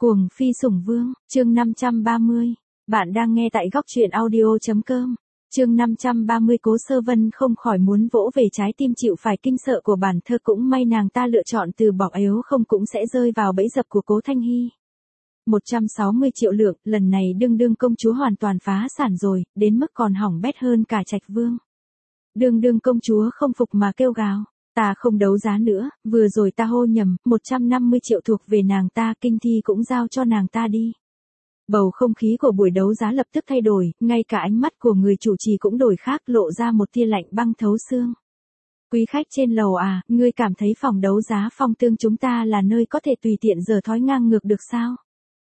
Cuồng phi sủng vương, chương 530. Bạn đang nghe tại góc truyện audio.com. Chương 530 Cố Sơ Vân không khỏi muốn vỗ về trái tim chịu phải kinh sợ của bản thơ, cũng may nàng ta lựa chọn từ bỏ, yếu không cũng sẽ rơi vào bẫy dập của Cố Thanh Hy. 160 triệu lượng, lần này đương đương công chúa hoàn toàn phá sản rồi, đến mức còn hỏng bét hơn cả Trạch Vương. Đương đương công chúa không phục mà kêu gào. Ta không đấu giá nữa, vừa rồi ta hô nhầm, 150 triệu thuộc về nàng ta, kinh thi cũng giao cho nàng ta đi. Bầu không khí của buổi đấu giá lập tức thay đổi, ngay cả ánh mắt của người chủ trì cũng đổi khác, lộ ra một tia lạnh băng thấu xương. Quý khách trên lầu à, ngươi cảm thấy phòng đấu giá Phong Tương chúng ta là nơi có thể tùy tiện giở thói ngang ngược được sao?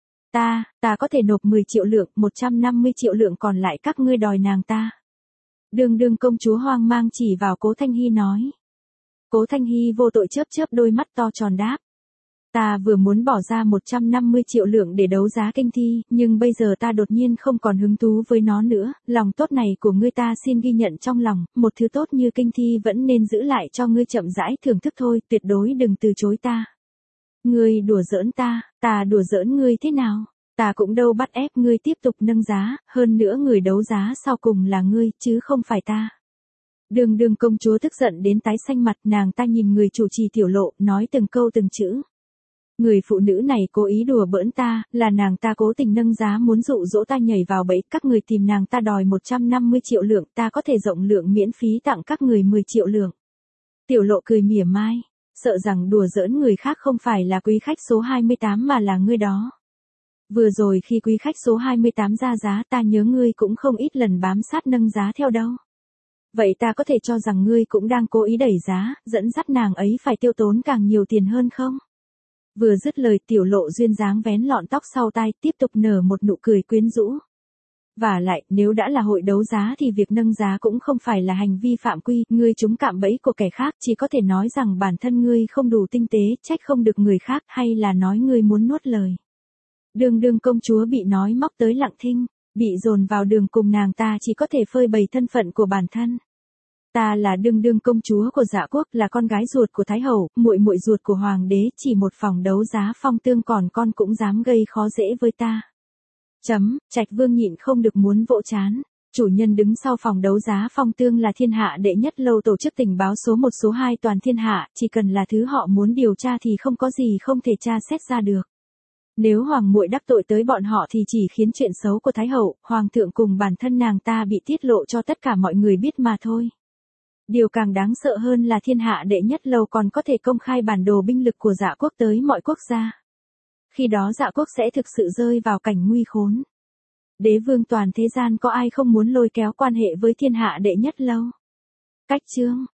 Ta có thể nộp 10 triệu lượng, 150 triệu lượng còn lại các ngươi đòi nàng ta. Đương đương công chúa hoang mang chỉ vào Cố Thanh Hy nói. Cố Thanh Hy vô tội chớp chớp đôi mắt to tròn đáp. Ta vừa muốn bỏ ra 150 triệu lượng để đấu giá kinh thi, nhưng bây giờ ta đột nhiên không còn hứng thú với nó nữa, lòng tốt này của ngươi ta xin ghi nhận trong lòng, một thứ tốt như kinh thi vẫn nên giữ lại cho ngươi chậm rãi thưởng thức thôi, tuyệt đối đừng từ chối ta. Ngươi đùa giỡn ta đùa giỡn ngươi thế nào? Ta cũng đâu bắt ép ngươi tiếp tục nâng giá, hơn nữa người đấu giá sau cùng là ngươi, chứ không phải ta. Đương đương công chúa tức giận đến tái xanh mặt, nàng ta nhìn người chủ trì Tiểu Lộ, nói từng câu từng chữ. Người phụ nữ này cố ý đùa bỡn ta, là nàng ta cố tình nâng giá muốn dụ dỗ ta nhảy vào bẫy, các người tìm nàng ta đòi 150 triệu lượng, ta có thể rộng lượng miễn phí tặng các người 10 triệu lượng. Tiểu Lộ cười mỉa mai, sợ rằng đùa giỡn người khác không phải là quý khách số 28 mà là ngươi đó. Vừa rồi khi quý khách số 28 ra giá, ta nhớ ngươi cũng không ít lần bám sát nâng giá theo đâu. Vậy ta có thể cho rằng ngươi cũng đang cố ý đẩy giá, dẫn dắt nàng ấy phải tiêu tốn càng nhiều tiền hơn không? Vừa dứt lời, Tiểu Lộ duyên dáng vén lọn tóc sau tai, tiếp tục nở một nụ cười quyến rũ. Và lại, nếu đã là hội đấu giá thì việc nâng giá cũng không phải là hành vi phạm quy, ngươi trúng cạm bẫy của kẻ khác, chỉ có thể nói rằng bản thân ngươi không đủ tinh tế, trách không được người khác, hay là nói ngươi muốn nuốt lời. Đương đương công chúa bị nói móc tới lặng thinh, bị dồn vào đường cùng, nàng ta chỉ có thể phơi bày thân phận của bản thân. Ta là đương đương công chúa của Dạ Quốc, là con gái ruột của Thái Hậu, muội muội ruột của Hoàng đế, chỉ một phòng đấu giá Phong Tương còn con cũng dám gây khó dễ với ta. Trạch Vương nhịn không được muốn vỗ trán. Chủ nhân đứng sau phòng đấu giá Phong Tương là thiên hạ đệ nhất lâu tổ chức tình báo số 1 số 2 toàn thiên hạ, chỉ cần là thứ họ muốn điều tra thì không có gì không thể tra xét ra được. Nếu hoàng muội đắc tội tới bọn họ thì chỉ khiến chuyện xấu của Thái Hậu, Hoàng thượng cùng bản thân nàng ta bị tiết lộ cho tất cả mọi người biết mà thôi. Điều càng đáng sợ hơn là thiên hạ đệ nhất lâu còn có thể công khai bản đồ binh lực của Dạ Quốc tới mọi quốc gia. Khi đó Dạ Quốc sẽ thực sự rơi vào cảnh nguy khốn. Đế vương toàn thế gian có ai không muốn lôi kéo quan hệ với thiên hạ đệ nhất lâu. Cách chương,